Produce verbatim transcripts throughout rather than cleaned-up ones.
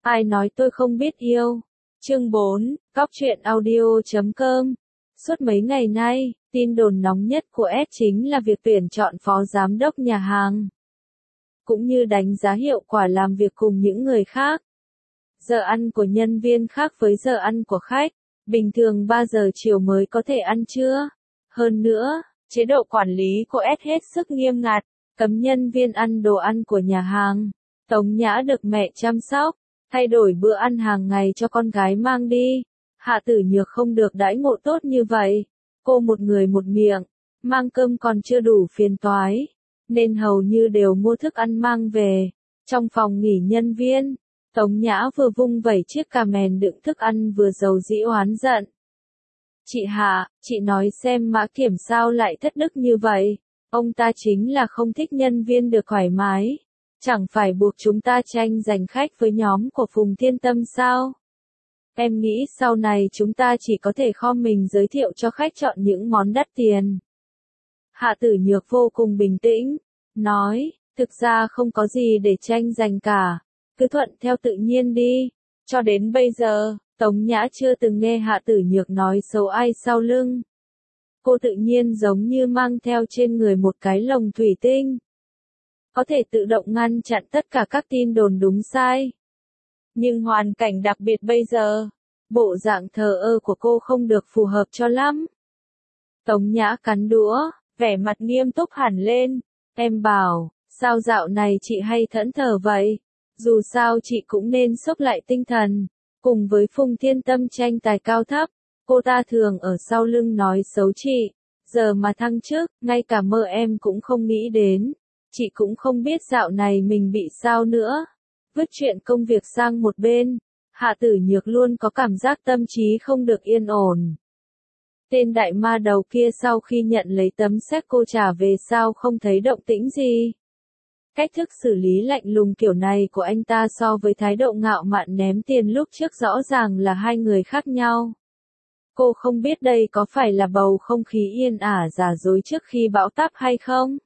Ai nói tôi không biết yêu? Chương bốn, Cóc truyện audio chấm com. Suốt mấy ngày nay, tin đồn nóng nhất của S chính là việc tuyển chọn phó giám đốc nhà hàng, cũng như đánh giá hiệu quả làm việc cùng những người khác. Giờ ăn của nhân viên khác với giờ ăn của khách, bình thường ba giờ chiều mới có thể ăn trưa. Hơn nữa, chế độ quản lý của S hết sức nghiêm ngặt, cấm nhân viên ăn đồ ăn của nhà hàng. Tống Nhã được mẹ chăm sóc, thay đổi bữa ăn hàng ngày cho con gái mang đi. Hạ Tử Nhược không được đãi ngộ tốt như vậy. Cô một người một miệng, mang cơm còn chưa đủ phiền toái, nên hầu như đều mua thức ăn mang về. Trong phòng nghỉ nhân viên, Tống Nhã vừa vung vẩy chiếc cà mèn đựng thức ăn vừa dầu dĩ oán giận. Chị Hạ, chị nói xem Mã Kiểm sao lại thất đức như vậy? Ông ta chính là không thích nhân viên được thoải mái. Chẳng phải buộc chúng ta tranh giành khách với nhóm của Phùng Thiên Tâm sao? Em nghĩ sau này chúng ta chỉ có thể kho mình giới thiệu cho khách chọn những món đắt tiền. Hạ Tử Nhược vô cùng bình tĩnh, nói, thực ra không có gì để tranh giành cả, cứ thuận theo tự nhiên đi. Cho đến bây giờ, Tống Nhã chưa từng nghe Hạ Tử Nhược nói xấu ai sau lưng. Cô tự nhiên giống như mang theo trên người một cái lồng thủy tinh, có thể tự động ngăn chặn tất cả các tin đồn đúng sai. Nhưng hoàn cảnh đặc biệt bây giờ, bộ dạng thờ ơ của cô không được phù hợp cho lắm. Tống Nhã cắn đũa, vẻ mặt nghiêm túc hẳn lên. Em bảo, sao dạo này chị hay thẫn thờ vậy? Dù sao chị cũng nên xốc lại tinh thần. Cùng với Phùng Thiên Tâm tranh tài cao thấp, cô ta thường ở sau lưng nói xấu chị. Giờ mà thăng chức, ngay cả mơ em cũng không nghĩ đến. Chị cũng không biết dạo này mình bị sao nữa. Vứt chuyện công việc sang một bên, Hạ Tử Nhược luôn có cảm giác tâm trí không được yên ổn. Tên đại ma đầu kia sau khi nhận lấy tấm séc cô trả về sao không thấy động tĩnh gì. Cách thức xử lý lạnh lùng kiểu này của anh ta so với thái độ ngạo mạn ném tiền lúc trước rõ ràng là hai người khác nhau. Cô không biết đây có phải là bầu không khí yên ả giả dối trước khi bão táp hay không?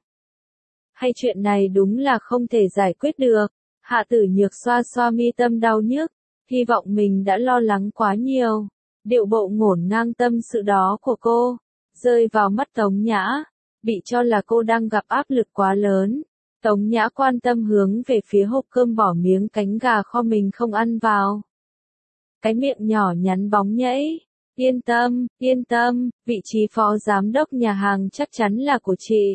Hay chuyện này đúng là không thể giải quyết được? Hạ Tử Nhược xoa xoa mi tâm đau nhức, hy vọng mình đã lo lắng quá nhiều. Điệu bộ ngổn ngang tâm sự đó của cô, rơi vào mắt Tống Nhã, bị cho là cô đang gặp áp lực quá lớn. Tống Nhã quan tâm hướng về phía hộp cơm bỏ miếng cánh gà kho mình không ăn vào. Cái miệng nhỏ nhắn bóng nhảy, yên tâm, yên tâm, vị trí phó giám đốc nhà hàng chắc chắn là của chị.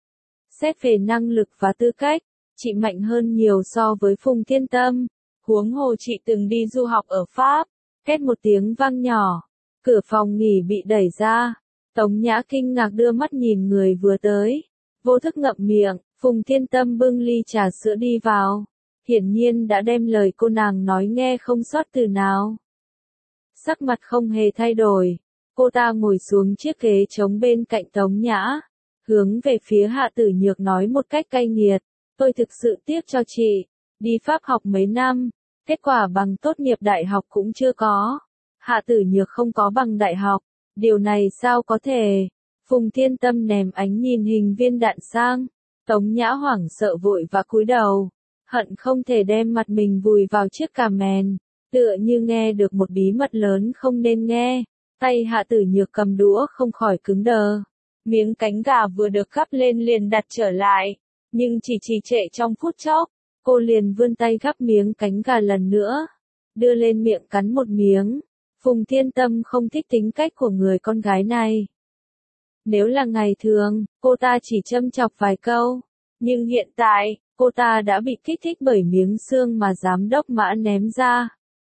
Xét về năng lực và tư cách, chị mạnh hơn nhiều so với Phùng Thiên Tâm. Huống hồ chị từng đi du học ở Pháp. Két một tiếng vang nhỏ, cửa phòng nghỉ bị đẩy ra. Tống Nhã kinh ngạc đưa mắt nhìn người vừa tới, vô thức ngậm miệng. Phùng Thiên Tâm bưng ly trà sữa đi vào, hiển nhiên đã đem lời cô nàng nói nghe không sót từ nào. Sắc mặt không hề thay đổi, cô ta ngồi xuống chiếc ghế trống bên cạnh Tống Nhã, hướng về phía Hạ Tử Nhược nói một cách cay nghiệt, tôi thực sự tiếc cho chị, đi Pháp học mấy năm, kết quả bằng tốt nghiệp đại học cũng chưa có. Hạ Tử Nhược không có bằng đại học, điều này sao có thể? Phùng Thiên Tâm ném ánh nhìn hình viên đạn sang. Tống Nhã hoảng sợ vội và cúi đầu, hận không thể đem mặt mình vùi vào chiếc cà mèn, tựa như nghe được một bí mật lớn không nên nghe. Tay Hạ Tử Nhược cầm đũa không khỏi cứng đờ. Miếng cánh gà vừa được gắp lên liền đặt trở lại, nhưng chỉ trì trệ trong phút chốc, cô liền vươn tay gắp miếng cánh gà lần nữa, đưa lên miệng cắn một miếng. Phùng Thiên Tâm không thích tính cách của người con gái này. Nếu là ngày thường, cô ta chỉ châm chọc vài câu, nhưng hiện tại, cô ta đã bị kích thích bởi miếng xương mà giám đốc Mã ném ra.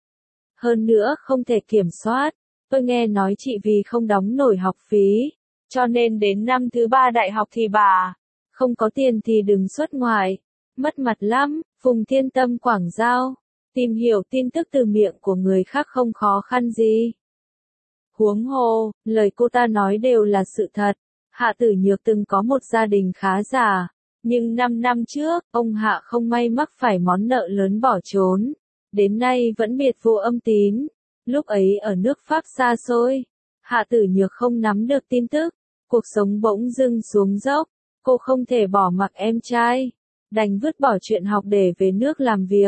Hơn nữa không thể kiểm soát, tôi nghe nói chị vì không đóng nổi học phí, cho nên đến năm thứ ba đại học thì bà, không có tiền thì đừng xuất ngoại, mất mặt lắm. Phùng Thiên Tâm quảng giao, tìm hiểu tin tức từ miệng của người khác không khó khăn gì. Huống hồ, lời cô ta nói đều là sự thật. Hạ Tử Nhược từng có một gia đình khá giả, nhưng năm năm trước, ông Hạ không may mắc phải món nợ lớn bỏ trốn, đến nay vẫn biệt vô âm tín. Lúc ấy ở nước Pháp xa xôi, Hạ Tử Nhược không nắm được tin tức, cuộc sống bỗng dưng xuống dốc, cô không thể bỏ mặc em trai, đành vứt bỏ chuyện học để về nước làm việc.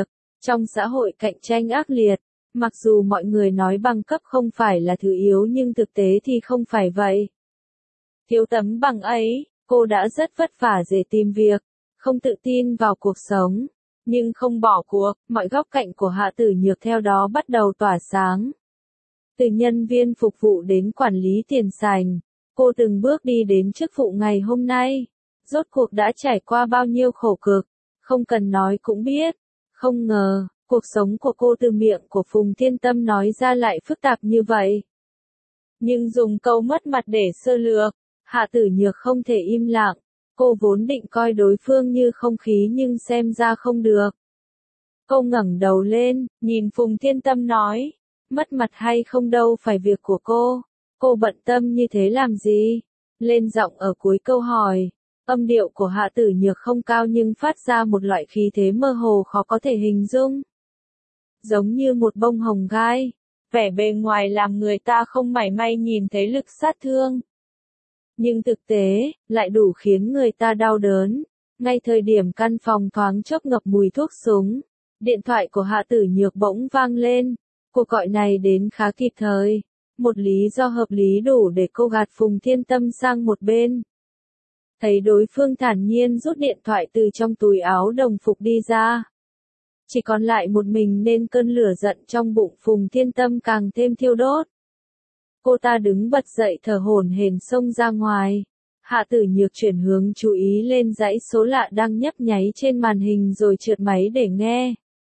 Trong xã hội cạnh tranh ác liệt, mặc dù mọi người nói bằng cấp không phải là thứ yếu nhưng thực tế thì không phải vậy. Thiếu tấm bằng ấy, cô đã rất vất vả để tìm việc, không tự tin vào cuộc sống, nhưng không bỏ cuộc, mọi góc cạnh của Hạ Tử Nhược theo đó bắt đầu tỏa sáng. Từ nhân viên phục vụ đến quản lý tiền sảnh, cô từng bước đi đến chức vụ ngày hôm nay. Rốt cuộc đã trải qua bao nhiêu khổ cực, không cần nói cũng biết. Không ngờ, cuộc sống của cô từ miệng của Phùng Thiên Tâm nói ra lại phức tạp như vậy. Nhưng dùng câu mất mặt để sơ lược, Hạ Tử Nhược không thể im lặng. Cô vốn định coi đối phương như không khí nhưng xem ra không được. Cô ngẩng đầu lên, nhìn Phùng Thiên Tâm nói, mất mặt hay không đâu phải việc của cô. Cô bận tâm như thế làm gì? Lên giọng ở cuối câu hỏi. Âm điệu của Hạ Tử Nhược không cao nhưng phát ra một loại khí thế mơ hồ khó có thể hình dung. Giống như một bông hồng gai, vẻ bề ngoài làm người ta không mảy may nhìn thấy lực sát thương. Nhưng thực tế, lại đủ khiến người ta đau đớn. Ngay thời điểm căn phòng thoáng chốc ngập mùi thuốc súng, điện thoại của Hạ Tử Nhược bỗng vang lên. Cuộc gọi này đến khá kịp thời. Một lý do hợp lý đủ để cô gạt Phùng Thiên Tâm sang một bên. Thấy đối phương thản nhiên rút điện thoại từ trong túi áo đồng phục đi ra. Chỉ còn lại một mình nên cơn lửa giận trong bụng Phùng Thiên Tâm càng thêm thiêu đốt. Cô ta đứng bật dậy thở hổn hển xông ra ngoài. Hạ Tử Nhược chuyển hướng chú ý lên dãy số lạ đang nhấp nháy trên màn hình rồi trượt máy để nghe.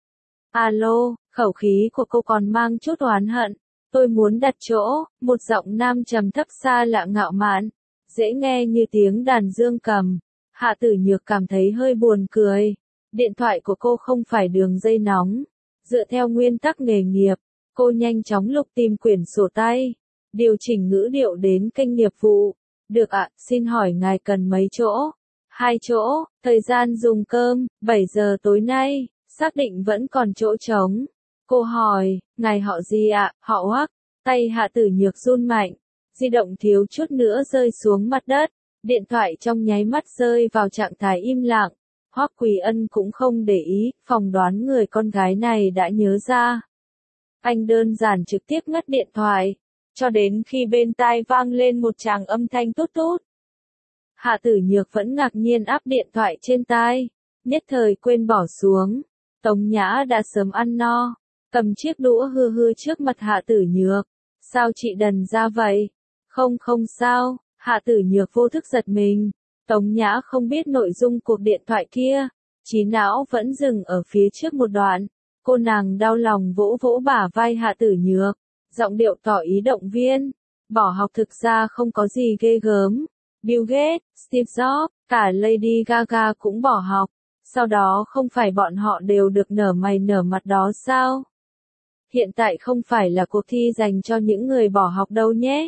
Alo, khẩu khí của cô còn mang chút oán hận. Tôi muốn đặt chỗ, một giọng nam trầm thấp xa lạ ngạo mạn, dễ nghe như tiếng đàn dương cầm. Hạ Tử Nhược cảm thấy hơi buồn cười. Điện thoại của cô không phải đường dây nóng. Dựa theo nguyên tắc nghề nghiệp, cô nhanh chóng lục tìm quyển sổ tay, điều chỉnh ngữ điệu đến kênh nghiệp vụ. Được ạ, xin hỏi ngài cần mấy chỗ? Hai chỗ, thời gian dùng cơm, bảy giờ tối nay, xác định vẫn còn chỗ trống. Cô hỏi, ngài họ gì ạ? Họ Hoắc. Tay Hạ Tử Nhược run mạnh, di động thiếu chút nữa rơi xuống mặt đất, điện thoại trong nháy mắt rơi vào trạng thái im lặng. Hoắc Quỳ Ân cũng không để ý, phỏng đoán người con gái này đã nhớ ra. Anh đơn giản trực tiếp ngắt điện thoại, cho đến khi bên tai vang lên một tràng âm thanh tút tút. Hạ Tử Nhược vẫn ngạc nhiên áp điện thoại trên tai, nhất thời quên bỏ xuống. Tống Nhã đã sớm ăn no, cầm chiếc đũa hư hư trước mặt Hạ Tử Nhược. Sao chị đần ra vậy? Không không sao, Hạ Tử Nhược vô thức giật mình. Tống Nhã không biết nội dung cuộc điện thoại kia, trí não vẫn dừng ở phía trước một đoạn. Cô nàng đau lòng vỗ vỗ bả vai Hạ Tử Nhược, giọng điệu tỏ ý động viên. Bỏ học thực ra không có gì ghê gớm. Bill Gates, Steve Jobs, cả Lady Gaga cũng bỏ học. Sau đó không phải bọn họ đều được nở mày nở mặt đó sao? Hiện tại không phải là cuộc thi dành cho những người bỏ học đâu nhé.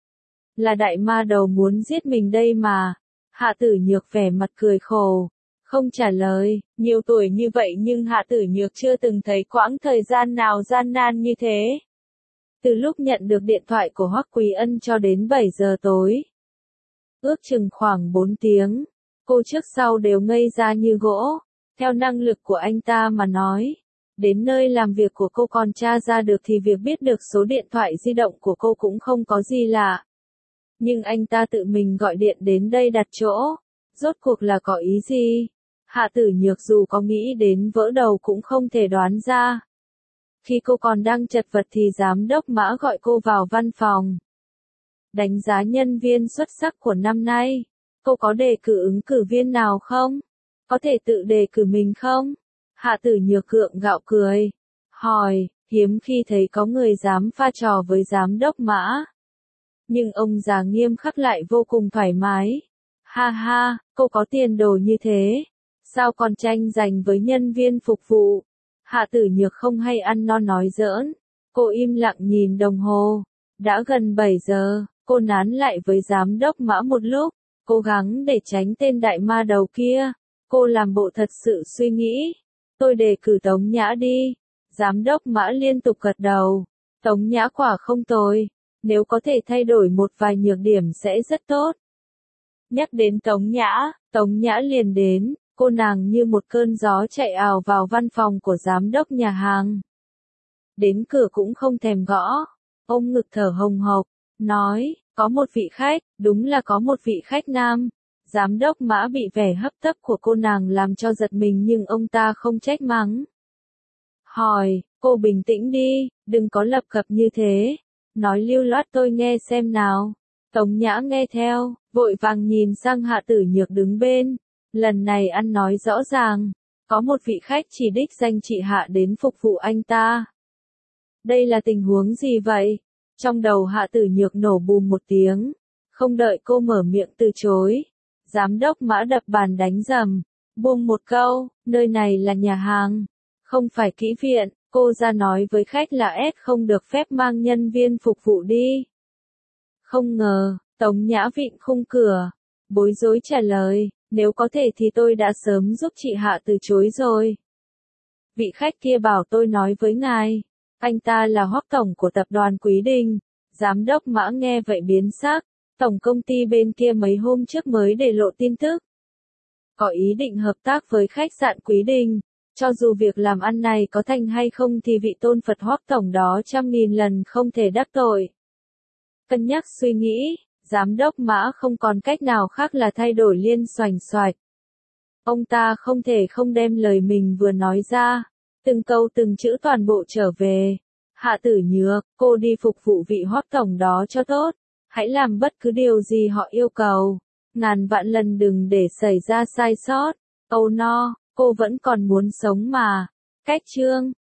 Là đại ma đầu muốn giết mình đây mà. Hạ Tử Nhược vẻ mặt cười khổ, không trả lời. Nhiều tuổi như vậy nhưng Hạ Tử Nhược chưa từng thấy quãng thời gian nào gian nan như thế. Từ lúc nhận được điện thoại của Hoắc Quý Ân cho đến bảy giờ tối, ước chừng khoảng bốn tiếng, cô trước sau đều ngây ra như gỗ. Theo năng lực của anh ta mà nói, đến nơi làm việc của cô còn tra ra được thì việc biết được số điện thoại di động của cô cũng không có gì lạ. Nhưng anh ta tự mình gọi điện đến đây đặt chỗ, rốt cuộc là có ý gì? Hạ Tử Nhược dù có nghĩ đến vỡ đầu cũng không thể đoán ra. Khi cô còn đang chật vật thì giám đốc Mã gọi cô vào văn phòng. Đánh giá nhân viên xuất sắc của năm nay. Cô có đề cử ứng cử viên nào không? Có thể tự đề cử mình không? Hạ Tử Nhược gượng gạo cười. Hỏi, hiếm khi thấy có người dám pha trò với giám đốc Mã. Nhưng ông già nghiêm khắc lại vô cùng thoải mái. Ha ha, cô có tiền đồ như thế. Sao còn tranh giành với nhân viên phục vụ? Hạ Tử Nhược không hay ăn no nói giỡn. Cô im lặng nhìn đồng hồ. Đã gần bảy giờ, cô nán lại với giám đốc Mã một lúc, cố gắng để tránh tên đại ma đầu kia. Cô làm bộ thật sự suy nghĩ. Tôi đề cử Tống Nhã đi. Giám đốc Mã liên tục gật đầu. Tống Nhã quả không tồi. Nếu có thể thay đổi một vài nhược điểm sẽ rất tốt. Nhắc đến Tống Nhã, Tống Nhã liền đến. cô nàng như một cơn gió chạy ào vào văn phòng của giám đốc nhà hàng. Đến cửa cũng không thèm gõ, ôm ngực thở hồng hộc, nói, có một vị khách, đúng là có một vị khách nam. Giám đốc Mã bị vẻ hấp tấp của cô nàng làm cho giật mình nhưng ông ta không trách mắng. Hỏi, cô bình tĩnh đi, đừng có lập cập như thế. Nói lưu loát tôi nghe xem nào. Tống Nhã nghe theo, vội vàng nhìn sang Hạ Tử Nhược đứng bên. Lần này ăn nói rõ ràng, có một vị khách chỉ đích danh chị Hạ đến phục vụ anh ta. Đây là tình huống gì vậy? Trong đầu Hạ Tử Nhược nổ bùm một tiếng, không đợi cô mở miệng từ chối. Giám đốc Mã đập bàn đánh rầm, buông một câu, nơi này là nhà hàng, không phải kỹ viện, cô ra nói với khách là S không được phép mang nhân viên phục vụ đi. Không ngờ, Tống Nhã vịn khung cửa, bối rối trả lời, nếu có thể thì tôi đã sớm giúp chị Hạ từ chối rồi. Vị khách kia bảo tôi nói với ngài, anh ta là Hoắc tổng của tập đoàn Quý Đình. Giám đốc Mã nghe vậy biến sắc, tổng công ty bên kia mấy hôm trước mới để lộ tin tức. Có ý định hợp tác với khách sạn Quý Đình, cho dù việc làm ăn này có thành hay không thì vị tôn Phật Hoắc tổng đó trăm nghìn lần không thể đắc tội. Cân nhắc suy nghĩ, giám đốc Mã không còn cách nào khác là thay đổi liên xoành xoạch. Ông ta không thể không đem lời mình vừa nói ra, từng câu từng chữ toàn bộ trở về. Hạ Tử Nhược, cô đi phục vụ vị Hoắc tổng đó cho tốt, hãy làm bất cứ điều gì họ yêu cầu, ngàn vạn lần đừng để xảy ra sai sót. Oh no, cô vẫn còn muốn sống mà. Cách chương